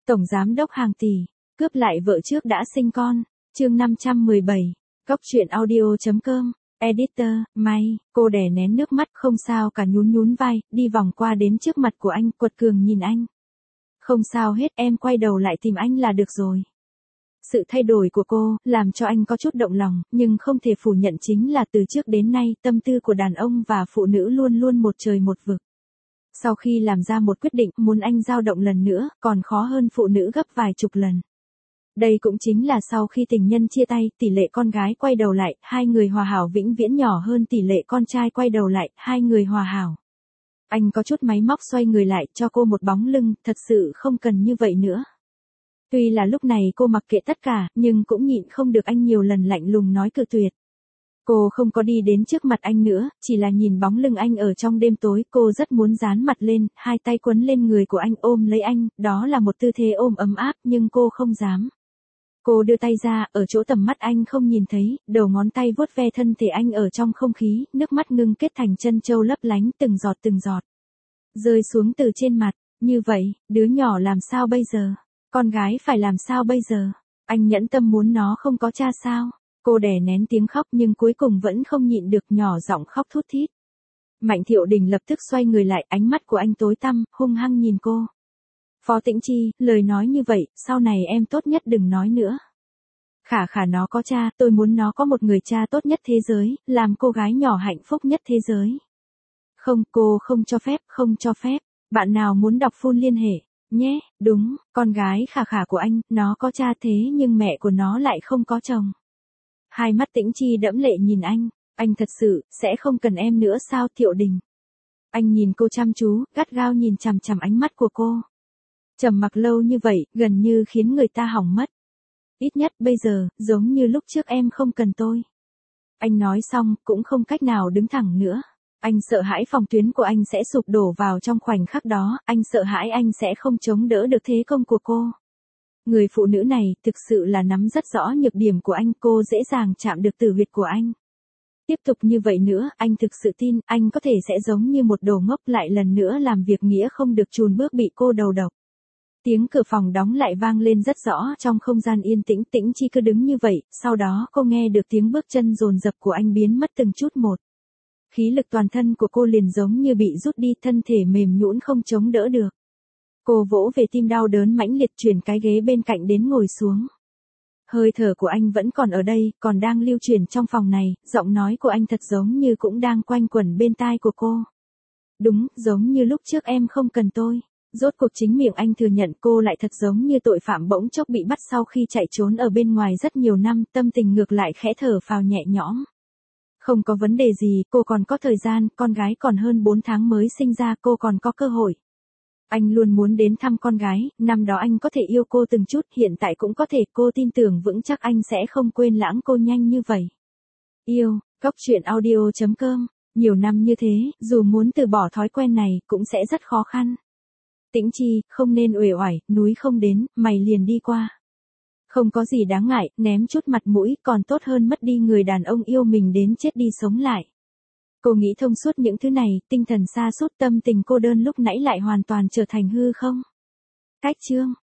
Tổng giám đốc hàng tỷ, cướp lại vợ trước đã sinh con. Chương 517. Góc truyện audio.com. Editor, May, cô đè nén nước mắt không sao cả nhún nhún vai, đi vòng qua đến trước mặt của anh, quật cường nhìn anh. Không sao hết, em quay đầu lại tìm anh là được rồi. Sự thay đổi của cô, làm cho anh có chút động lòng, nhưng không thể phủ nhận chính là từ trước đến nay, tâm tư của đàn ông và phụ nữ luôn luôn một trời một vực. Sau khi làm ra một quyết định, muốn anh dao động lần nữa, còn khó hơn phụ nữ gấp vài chục lần. Đây cũng chính là sau khi tình nhân chia tay, tỷ lệ con gái quay đầu lại, hai người hòa hảo vĩnh viễn nhỏ hơn tỷ lệ con trai quay đầu lại, hai người hòa hảo. Anh có chút máy móc xoay người lại, cho cô một bóng lưng, thật sự không cần như vậy nữa. Tuy là lúc này cô mặc kệ tất cả, nhưng cũng nhịn không được anh nhiều lần lạnh lùng nói cự tuyệt. Cô không có đi đến trước mặt anh nữa, chỉ là nhìn bóng lưng anh ở trong đêm tối, cô rất muốn dán mặt lên, hai tay quấn lên người của anh ôm lấy anh, đó là một tư thế ôm ấm áp, nhưng cô không dám. Cô đưa tay ra, ở chỗ tầm mắt anh không nhìn thấy, đầu ngón tay vuốt ve thân thể anh ở trong không khí, nước mắt ngưng kết thành chân châu lấp lánh từng giọt, rơi xuống từ trên mặt. Như vậy, đứa nhỏ làm sao bây giờ? Con gái phải làm sao bây giờ? Anh nhẫn tâm muốn nó không có cha sao? Cô đè nén tiếng khóc nhưng cuối cùng vẫn không nhịn được, nhỏ giọng khóc thút thít. Mạnh Thiệu Đình lập tức xoay người lại, ánh mắt của anh tối tăm, hung hăng nhìn cô. Phó Tĩnh Chi, lời nói như vậy, sau này em tốt nhất đừng nói nữa. Khả nó có cha, tôi muốn nó có một người cha tốt nhất thế giới, làm cô gái nhỏ hạnh phúc nhất thế giới. Không, cô không cho phép. Bạn nào muốn đọc full liên hệ, nhé, đúng, con gái khả của anh, nó có cha thế nhưng mẹ của nó lại không có chồng. Hai mắt Tĩnh Chi đẫm lệ nhìn anh thật sự, sẽ không cần em nữa sao Thiệu Đình? Anh nhìn cô chăm chú, gắt gao nhìn chằm chằm ánh mắt của cô. Trầm mặc lâu như vậy, gần như khiến người ta hỏng mất. Ít nhất bây giờ, giống như lúc trước em không cần tôi. Anh nói xong, cũng không cách nào đứng thẳng nữa. Anh sợ hãi phòng tuyến của anh sẽ sụp đổ vào trong khoảnh khắc đó, anh sợ hãi anh sẽ không chống đỡ được thế công của cô. Người phụ nữ này, thực sự là nắm rất rõ nhược điểm của anh, cô dễ dàng chạm được tử huyệt của anh. Tiếp tục như vậy nữa, anh thực sự tin, anh có thể sẽ giống như một đồ ngốc lại lần nữa làm việc nghĩa không được chùn bước bị cô đầu độc. Tiếng cửa phòng đóng lại vang lên rất rõ trong không gian yên tĩnh, Tĩnh Chi cứ đứng như vậy, sau đó cô nghe được tiếng bước chân dồn dập của anh biến mất từng chút một. Khí lực toàn thân của cô liền giống như bị rút đi, thân thể mềm nhũn không chống đỡ được. Cô vỗ về tim đau đớn mãnh liệt, chuyển cái ghế bên cạnh đến ngồi xuống. Hơi thở của anh vẫn còn ở đây, còn đang lưu truyền trong phòng này, giọng nói của anh thật giống như cũng đang quanh quẩn bên tai của cô. Đúng, giống như lúc trước em không cần tôi. Rốt cuộc chính miệng anh thừa nhận cô lại thật giống như tội phạm bỗng chốc bị bắt sau khi chạy trốn ở bên ngoài rất nhiều năm, tâm tình ngược lại khẽ thở phào nhẹ nhõm. Không có vấn đề gì, cô còn có thời gian, con gái còn hơn 4 tháng mới sinh ra, cô còn có cơ hội. Anh luôn muốn đến thăm con gái, năm đó anh có thể yêu cô từng chút, hiện tại cũng có thể, cô tin tưởng vững chắc anh sẽ không quên lãng cô nhanh như vậy. Yêu, góc truyện audio.com, nhiều năm như thế, dù muốn từ bỏ thói quen này, cũng sẽ rất khó khăn. Tĩnh Chi, không nên uể oải, núi không đến, mày liền đi qua. Không có gì đáng ngại, ném chút mặt mũi, còn tốt hơn mất đi người đàn ông yêu mình đến chết đi sống lại. Cô nghĩ thông suốt những thứ này, tinh thần sa sút, tâm tình cô đơn lúc nãy lại hoàn toàn trở thành hư không. Cách chương